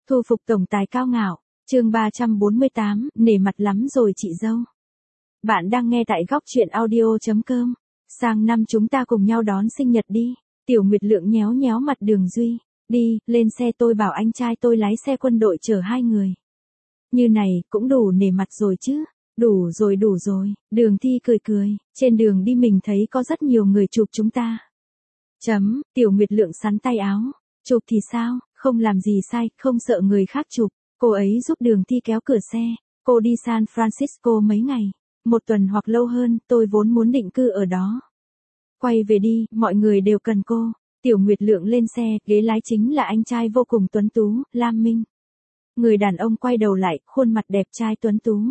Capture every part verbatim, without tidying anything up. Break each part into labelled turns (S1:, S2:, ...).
S1: Thu phục tổng tài cao ngạo, chương ba trăm bốn mươi tám, nể mặt lắm rồi chị dâu. Bạn đang nghe tại góc truyện audio chấm com. Sang năm chúng ta cùng nhau đón sinh nhật đi. Tiểu Nguyệt Lượng nhéo nhéo mặt Đường Duy. Đi, lên xe, tôi bảo anh trai tôi lái xe quân đội chở hai người. Như này, cũng đủ nể mặt rồi chứ. Đủ rồi đủ rồi, Đường Thi cười cười, trên đường đi mình thấy có rất nhiều người chụp chúng ta. Chấm, Tiểu Nguyệt Lượng sắn tay áo. Chụp thì sao, không làm gì sai, không sợ người khác chụp. Cô ấy giúp Đường Thi kéo cửa xe. Cô đi San Francisco mấy ngày, một tuần hoặc lâu hơn, tôi vốn muốn định cư ở đó. Quay về đi, mọi người đều cần cô. Tiểu Nguyệt Lượng lên xe, ghế lái chính là anh trai vô cùng tuấn tú, Lam Minh. Người đàn ông quay đầu lại, khuôn mặt đẹp trai tuấn tú.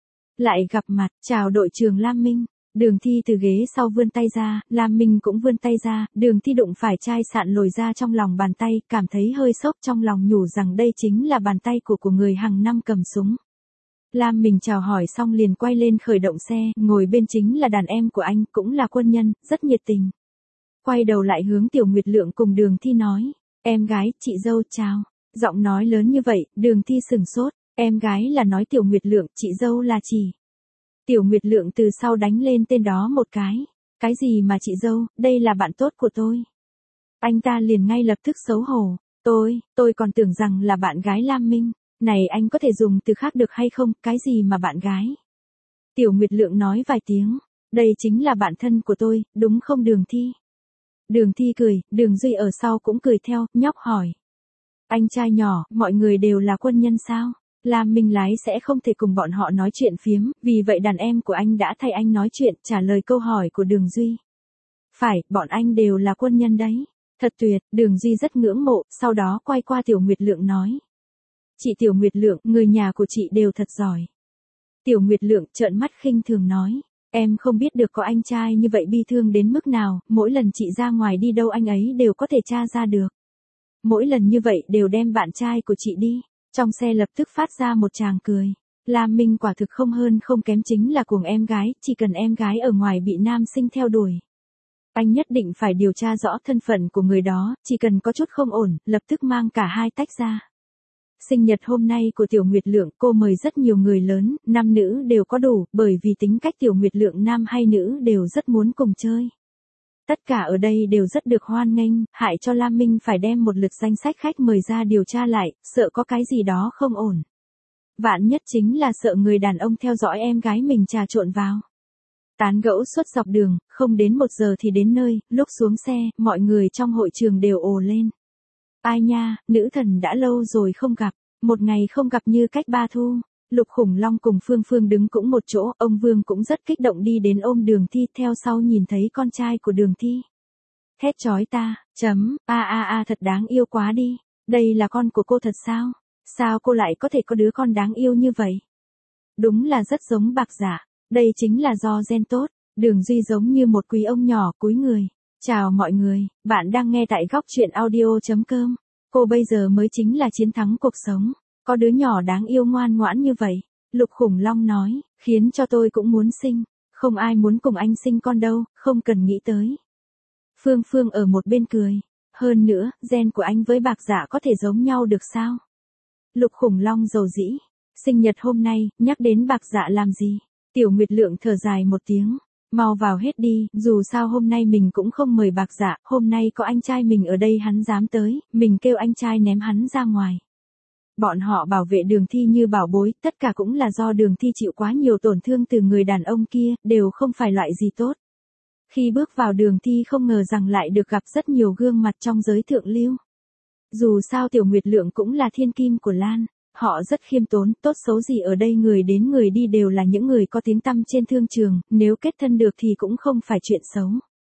S1: Lại gặp mặt, chào đội trưởng Lam Minh. Đường Thi từ ghế sau vươn tay ra, Lam Minh cũng vươn tay ra, Đường Thi đụng phải chai sạn lồi ra trong lòng bàn tay, cảm thấy hơi sốc trong lòng nhủ rằng đây chính là bàn tay của của người hàng năm cầm súng. Lam Minh chào hỏi xong liền quay lên khởi động xe, ngồi bên chính là đàn em của anh, cũng là quân nhân, rất nhiệt tình. Quay đầu lại hướng Tiểu Nguyệt Lượng cùng Đường Thi nói, em gái, chị dâu chào. Giọng nói lớn như vậy, Đường Thi sửng sốt, em gái là nói Tiểu Nguyệt Lượng, chị dâu là chỉ. Tiểu Nguyệt Lượng từ sau đánh lên tên đó một cái. Cái gì mà chị dâu, đây là bạn tốt của tôi. Anh ta liền ngay lập tức xấu hổ. Tôi, tôi còn tưởng rằng là bạn gái Lam Minh. Này anh có thể dùng từ khác được hay không, cái gì mà bạn gái. Tiểu Nguyệt Lượng nói vài tiếng. Đây chính là bạn thân của tôi, đúng không Đường Thi? Đường Thi cười, Đường Duy ở sau cũng cười theo, nhóc hỏi. Anh trai nhỏ, mọi người đều là quân nhân sao? Lam Minh lái sẽ không thể cùng bọn họ nói chuyện phiếm, vì vậy đàn em của anh đã thay anh nói chuyện, trả lời câu hỏi của Đường Duy. Phải, bọn anh đều là quân nhân đấy. Thật tuyệt, Đường Duy rất ngưỡng mộ, sau đó quay qua Tiểu Nguyệt Lượng nói. Chị Tiểu Nguyệt Lượng, người nhà của chị đều thật giỏi. Tiểu Nguyệt Lượng trợn mắt khinh thường nói. Em không biết được có anh trai như vậy bi thương đến mức nào, mỗi lần chị ra ngoài đi đâu anh ấy đều có thể tra ra được. Mỗi lần như vậy đều đem bạn trai của chị đi. Trong xe lập tức phát ra một tràng cười. Lam Minh quả thực không hơn không kém chính là cuồng em gái, chỉ cần em gái ở ngoài bị nam sinh theo đuổi. Anh nhất định phải điều tra rõ thân phận của người đó, chỉ cần có chút không ổn, lập tức mang cả hai tách ra. Sinh nhật hôm nay của Tiểu Nguyệt Lượng, cô mời rất nhiều người lớn, nam nữ đều có đủ, bởi vì tính cách Tiểu Nguyệt Lượng nam hay nữ đều rất muốn cùng chơi. Tất cả ở đây đều rất được hoan nghênh, hại cho Lam Minh phải đem một lượt danh sách khách mời ra điều tra lại, sợ có cái gì đó không ổn. Vạn nhất chính là sợ người đàn ông theo dõi em gái mình trà trộn vào. Tán gẫu suốt dọc đường, không đến một giờ thì đến nơi, lúc xuống xe, mọi người trong hội trường đều ồ lên. Ai nha, nữ thần đã lâu rồi không gặp, một ngày không gặp như cách ba thu. Lục Khủng Long cùng Phương Phương đứng cũng một chỗ, ông Vương cũng rất kích động đi đến ôm Đường Thi, theo sau nhìn thấy con trai của Đường Thi. Thét chói ta, chấm, a a a thật đáng yêu quá đi, đây là con của cô thật sao? Sao cô lại có thể có đứa con đáng yêu như vậy? Đúng là rất giống Bạc Dạ, đây chính là do gen tốt. Đường Duy giống như một quý ông nhỏ cúi người. Chào mọi người, bạn đang nghe tại góc truyện audio chấm com. Cô bây giờ mới chính là chiến thắng cuộc sống. Có đứa nhỏ đáng yêu ngoan ngoãn như vậy. Lục Khủng Long nói, khiến cho tôi cũng muốn sinh. Không ai muốn cùng anh sinh con đâu, không cần nghĩ tới. Phương Phương ở một bên cười. Hơn nữa, gen của anh với Bạc Dạ có thể giống nhau được sao? Lục Khủng Long dầu dĩ. Sinh nhật hôm nay, nhắc đến Bạc Dạ làm gì? Tiểu Nguyệt Lượng thở dài một tiếng. Mau vào hết đi, dù sao hôm nay mình cũng không mời Bạc Dạ, hôm nay có anh trai mình ở đây hắn dám tới, mình kêu anh trai ném hắn ra ngoài. Bọn họ bảo vệ Đường Thi như bảo bối, tất cả cũng là do Đường Thi chịu quá nhiều tổn thương từ người đàn ông kia, đều không phải loại gì tốt. Khi bước vào Đường Thi không ngờ rằng lại được gặp rất nhiều gương mặt trong giới thượng lưu. Dù sao Tiểu Nguyệt Lượng cũng là thiên kim của Lan, họ rất khiêm tốn, tốt xấu gì ở đây người đến người đi đều là những người có tiếng tăm trên thương trường, nếu kết thân được thì cũng không phải chuyện xấu.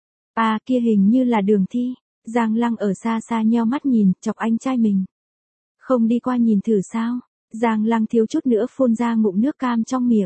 S1: À kia hình như là Đường Thi, Giang Lăng ở xa xa nheo mắt nhìn, chọc anh trai mình. Không đi qua nhìn thử sao? Giang Lăng thiếu chút nữa phun ra ngụm nước cam trong miệng.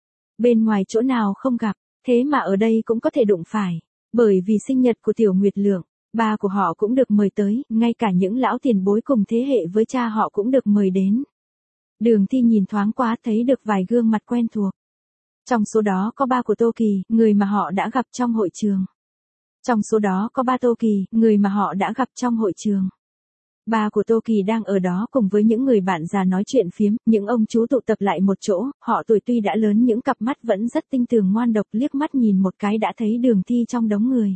S1: Bên ngoài chỗ nào không gặp, thế mà ở đây cũng có thể đụng phải. Bởi vì sinh nhật của Tiểu Nguyệt Lượng, ba của họ cũng được mời tới, ngay cả những lão tiền bối cùng thế hệ với cha họ cũng được mời đến. Đường Thi nhìn thoáng qua thấy được vài gương mặt quen thuộc. Trong số đó có ba của Tô Kỳ, người mà họ đã gặp trong hội trường. Trong số đó có ba Tô Kỳ, người mà họ đã gặp trong hội trường. Ba của Tô Kỳ đang ở đó cùng với những người bạn già nói chuyện phiếm, những ông chú tụ tập lại một chỗ, họ tuổi tuy đã lớn những cặp mắt vẫn rất tinh tường ngoan độc, liếc mắt nhìn một cái đã thấy Đường Thi trong đống người.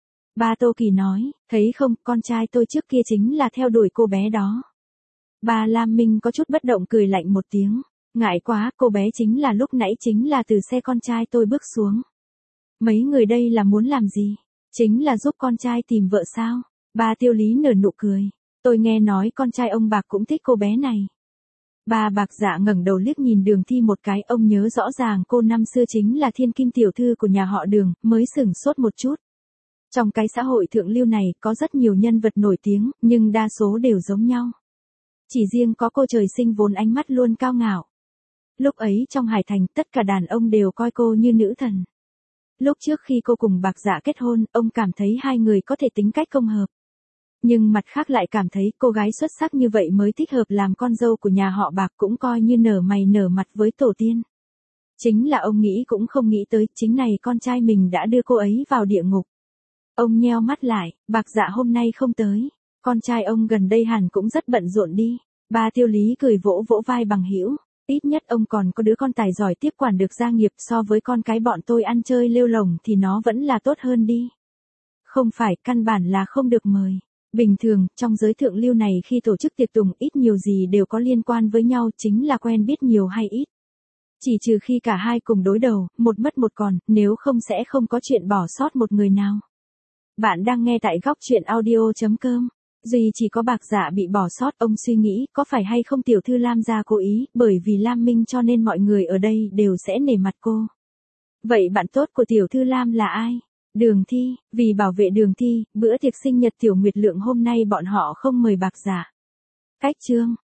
S1: Ba Tô Kỳ nói, thấy không, con trai tôi trước kia chính là theo đuổi cô bé đó. Ba Lam Minh có chút bất động cười lạnh một tiếng, ngại quá, cô bé chính là lúc nãy chính là từ xe con trai tôi bước xuống. Mấy người đây là muốn làm gì? Chính là giúp con trai tìm vợ sao? Ba Tiêu Lý nở nụ cười. Tôi nghe nói con trai ông Bạc cũng thích cô bé này. Ba Bạc Dạ ngẩng đầu liếc nhìn Đường Thi một cái, ông nhớ rõ ràng cô năm xưa chính là thiên kim tiểu thư của nhà họ Đường, mới sửng sốt một chút. Trong cái xã hội thượng lưu này có rất nhiều nhân vật nổi tiếng, nhưng đa số đều giống nhau. Chỉ riêng có cô trời sinh vốn ánh mắt luôn cao ngạo. Lúc ấy trong Hải Thành tất cả đàn ông đều coi cô như nữ thần. Lúc trước khi cô cùng Bạc Dạ kết hôn, ông cảm thấy hai người có thể tính cách không hợp. Nhưng mặt khác lại cảm thấy cô gái xuất sắc như vậy mới thích hợp làm con dâu của nhà họ Bạc, cũng coi như nở mày nở mặt với tổ tiên. Chính là ông nghĩ cũng không nghĩ tới, chính này con trai mình đã đưa cô ấy vào địa ngục. Ông nheo mắt lại, Bạc Dạ hôm nay không tới. Con trai ông gần đây hẳn cũng rất bận rộn đi. Ba Tiêu Lý cười vỗ vỗ vai Bằng Hữu. Ít nhất ông còn có đứa con tài giỏi tiếp quản được gia nghiệp, so với con cái bọn tôi ăn chơi lêu lổng thì nó vẫn là tốt hơn đi. Không phải, căn bản là không được mời. Bình thường, trong giới thượng lưu này khi tổ chức tiệc tùng ít nhiều gì đều có liên quan với nhau, chính là quen biết nhiều hay ít. Chỉ trừ khi cả hai cùng đối đầu, một mất một còn, nếu không sẽ không có chuyện bỏ sót một người nào. Bạn đang nghe tại góc truyện audio chấm com. Duy chỉ có Bạc Dạ bị bỏ sót, ông suy nghĩ có phải hay không tiểu thư Lam gia cố ý, bởi vì Lam Minh cho nên mọi người ở đây đều sẽ nể mặt cô. Vậy bạn tốt của tiểu thư Lam là ai? Đường Thi. Vì bảo vệ Đường Thi, bữa tiệc sinh nhật Tiểu Nguyệt Lượng hôm nay bọn họ không mời Bạc Dạ. Cách chương.